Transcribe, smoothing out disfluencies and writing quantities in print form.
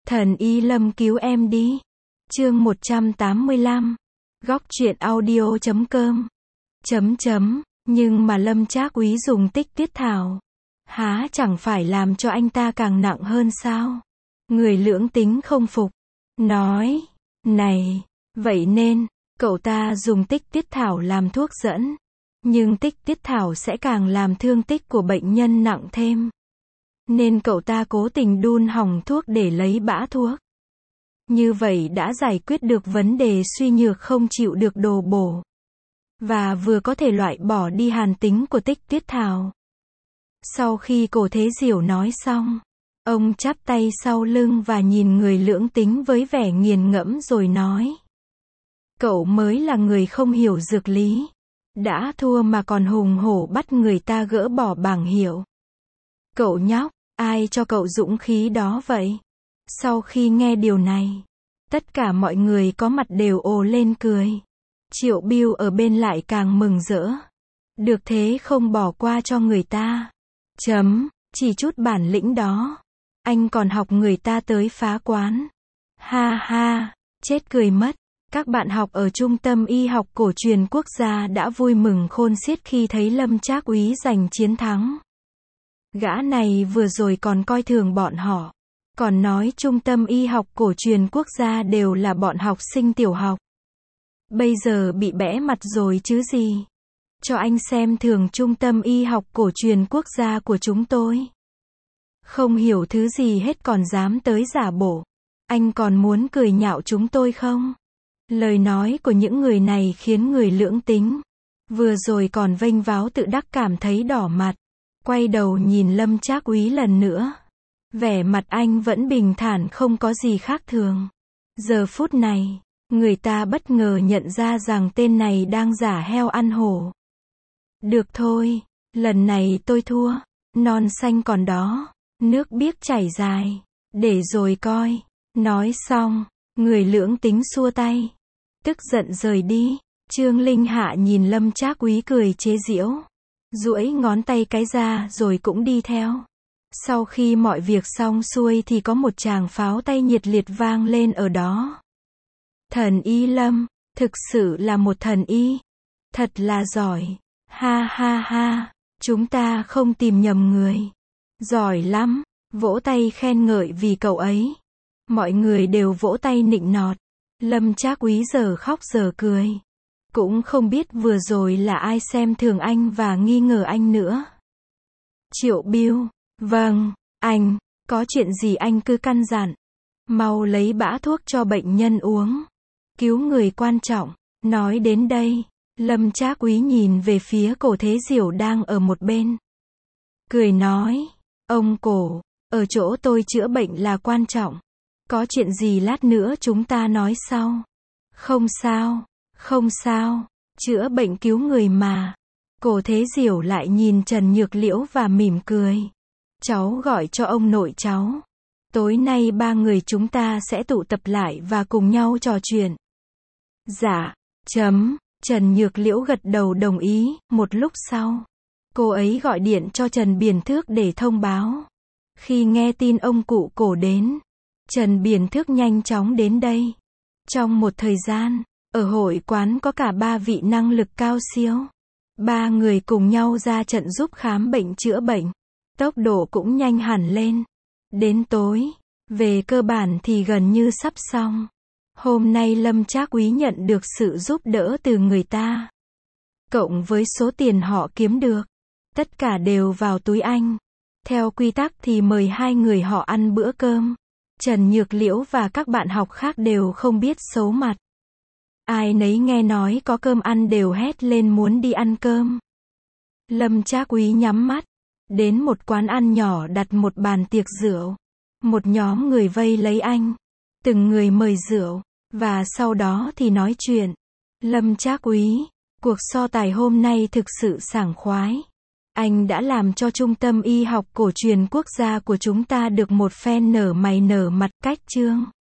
Thần Y Lâm cứu em đi. Chương 185. Góc truyện audio.com. Nhưng mà Lâm Trác Úy dùng tích tuyết thảo, há chẳng phải làm cho anh ta càng nặng hơn sao? Người lưỡng tính không phục, nói, này, vậy nên, cậu ta dùng tích tuyết thảo làm thuốc dẫn. Nhưng tích tuyết thảo sẽ càng làm thương tích của bệnh nhân nặng thêm. Nên cậu ta cố tình đun hỏng thuốc để lấy bã thuốc. Như vậy đã giải quyết được vấn đề suy nhược không chịu được đồ bổ. Và vừa có thể loại bỏ đi hàn tính của tích tuyết thảo. Sau khi Cổ Thế Diểu nói xong, ông chắp tay sau lưng và nhìn người lưỡng tính với vẻ nghiền ngẫm rồi nói. Cậu mới là người không hiểu dược lý. Đã thua mà còn hùng hổ bắt người ta gỡ bỏ bảng hiệu. Cậu nhóc, ai cho cậu dũng khí đó vậy? Sau khi nghe điều này, tất cả mọi người có mặt đều ồ lên cười. Triệu Bưu ở bên lại càng mừng rỡ. Được thế không bỏ qua cho người ta. Chỉ chút bản lĩnh đó. Anh còn học người ta tới phá quán. Ha ha, chết cười mất. Các bạn học ở Trung tâm Y học Cổ truyền Quốc gia đã vui mừng khôn xiết khi thấy Lâm Trác Úy giành chiến thắng. Gã này vừa rồi còn coi thường bọn họ. Còn nói Trung tâm Y học Cổ truyền Quốc gia đều là bọn học sinh tiểu học. Bây giờ bị bẽ mặt rồi chứ gì. Cho anh xem thường Trung tâm Y học Cổ truyền Quốc gia của chúng tôi. Không hiểu thứ gì hết còn dám tới giả bộ. Anh còn muốn cười nhạo chúng tôi không? Lời nói của những người này khiến người lưỡng tính, vừa rồi còn vênh váo tự đắc cảm thấy đỏ mặt. Quay đầu nhìn Lâm Trác Úy lần nữa. Vẻ mặt anh vẫn bình thản không có gì khác thường. Giờ phút này, người ta bất ngờ nhận ra rằng tên này đang giả heo ăn hổ. Được thôi, lần này tôi thua. Non xanh còn đó, nước biếc chảy dài. Để rồi coi. Nói xong, người lưỡng tính xua tay. Tức giận rời đi. Trương Linh Hạ nhìn Lâm Trác Úy cười chế giễu. Duỗi ngón tay cái ra rồi cũng đi theo. Sau khi mọi việc xong xuôi thì có một tràng pháo tay nhiệt liệt vang lên ở đó. Thần Y Lâm, thực sự là một thần y. Thật là giỏi. Ha ha ha, chúng ta không tìm nhầm người. Giỏi lắm, vỗ tay khen ngợi vì cậu ấy. Mọi người đều vỗ tay nịnh nọt. Lâm Trác Úy giờ khóc giờ cười. Cũng không biết vừa rồi là ai xem thường anh và nghi ngờ anh nữa. Triệu Bưu, vâng, anh, có chuyện gì anh cứ căn dặn. Mau lấy bã thuốc cho bệnh nhân uống. Cứu người quan trọng. Nói đến đây, Lâm Trác Úy nhìn về phía Cổ Thế Diểu đang ở một bên. Cười nói, ông Cổ, ở chỗ tôi chữa bệnh là quan trọng. Có chuyện gì lát nữa chúng ta nói sau. Không sao, không sao, chữa bệnh cứu người mà. Cổ Thế Diểu lại nhìn Trần Nhược Liễu và mỉm cười. Cháu gọi cho ông nội cháu. Tối nay ba người chúng ta sẽ tụ tập lại và cùng nhau trò chuyện. Dạ, Trần Nhược Liễu gật đầu đồng ý. Một lúc sau, cô ấy gọi điện cho Trần Biển Thước để thông báo. Khi nghe tin ông cụ Cổ đến, Trần Biển Thước nhanh chóng đến đây. Trong một thời gian, ở hội quán có cả ba vị năng lực cao siêu. Ba người cùng nhau ra trận giúp khám bệnh chữa bệnh. Tốc độ cũng nhanh hẳn lên. Đến tối, về cơ bản thì gần như sắp xong. Hôm nay Lâm Trác Úy nhận được sự giúp đỡ từ người ta. Cộng với số tiền họ kiếm được, tất cả đều vào túi anh. Theo quy tắc thì mời hai người họ ăn bữa cơm. Trần Nhược Liễu và các bạn học khác đều không biết xấu mặt. Ai nấy nghe nói có cơm ăn đều hét lên muốn đi ăn cơm. Lâm Trác Úy nhắm mắt, đến một quán ăn nhỏ đặt một bàn tiệc rượu. Một nhóm người vây lấy anh, từng người mời rượu, và sau đó thì nói chuyện. Lâm Trác Úy, cuộc so tài hôm nay thực sự sảng khoái. Anh đã làm cho Trung tâm Y học Cổ truyền Quốc gia của chúng ta được một phen nở mày nở mặt. Cách chương